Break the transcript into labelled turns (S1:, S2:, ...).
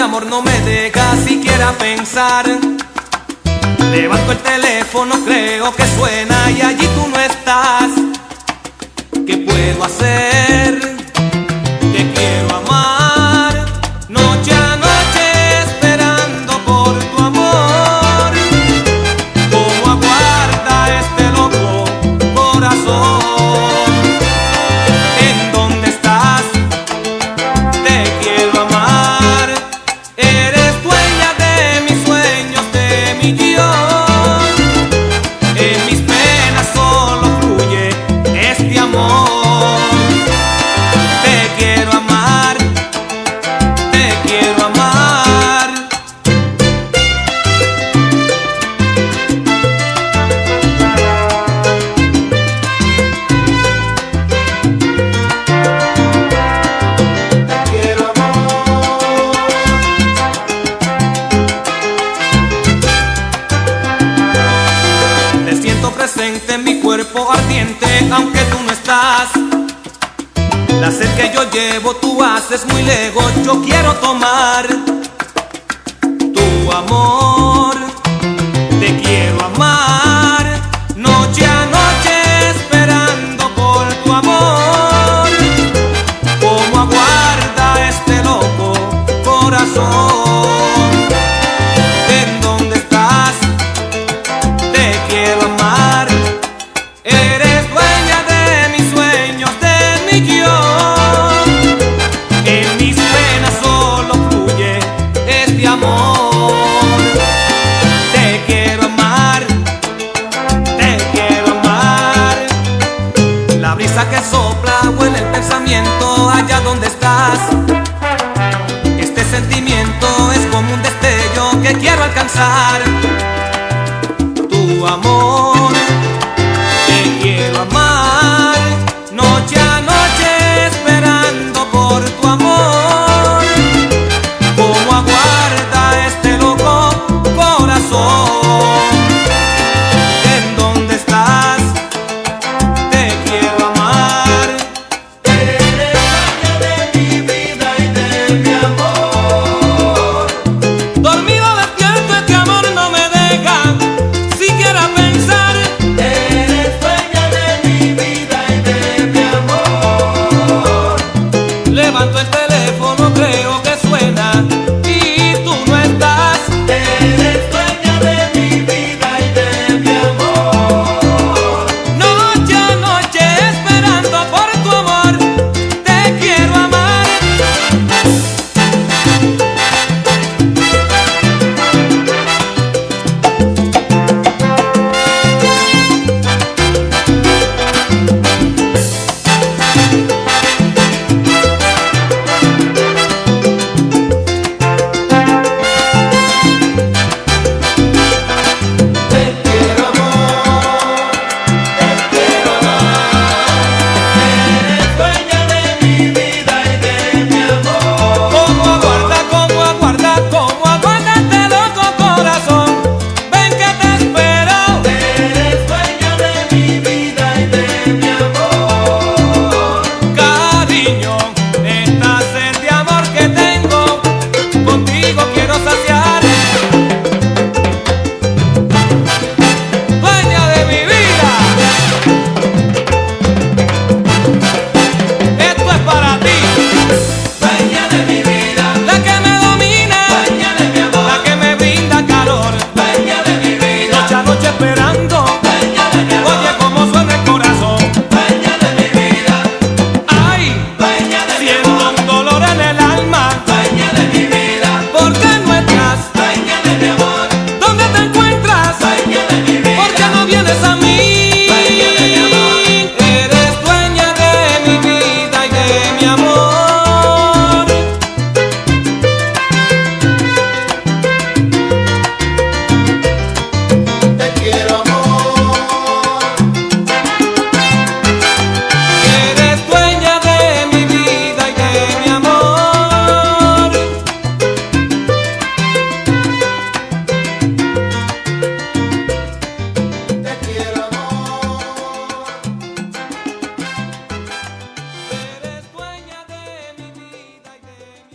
S1: amor no me deja siquiera pensar. Levanto el teléfono, creo que suena y allí tú no estás. ¿Qué puedo hacer? Te quiero amar, noche a noche esperando por tu amor. ¿Cómo aguarda este loco corazón? ¿En dónde estás? Te quiero amar. Eres dueña de mis sueños, de mi guión. En mis penas solo fluye este amor. Te quiero amar, te quiero amar. Te quiero amor. Te siento presente en mi cuerpo ardiente, aunque tú no estás. La sed que yo llevo tú haces muy lejos, yo quiero tomar tu amor. Te quiero amar, noche a noche esperando por tu amor. ¿Cómo aguarda este loco corazón? ¿En dónde estás? Te quiero amar. Eres dueña de mis sueños, de mi guión. En mis penas solo fluye este amor. Te quiero amar, te quiero amar. La brisa que sopla huele el pensamiento allá donde estás. Este sentimiento es como un destello que quiero alcanzar.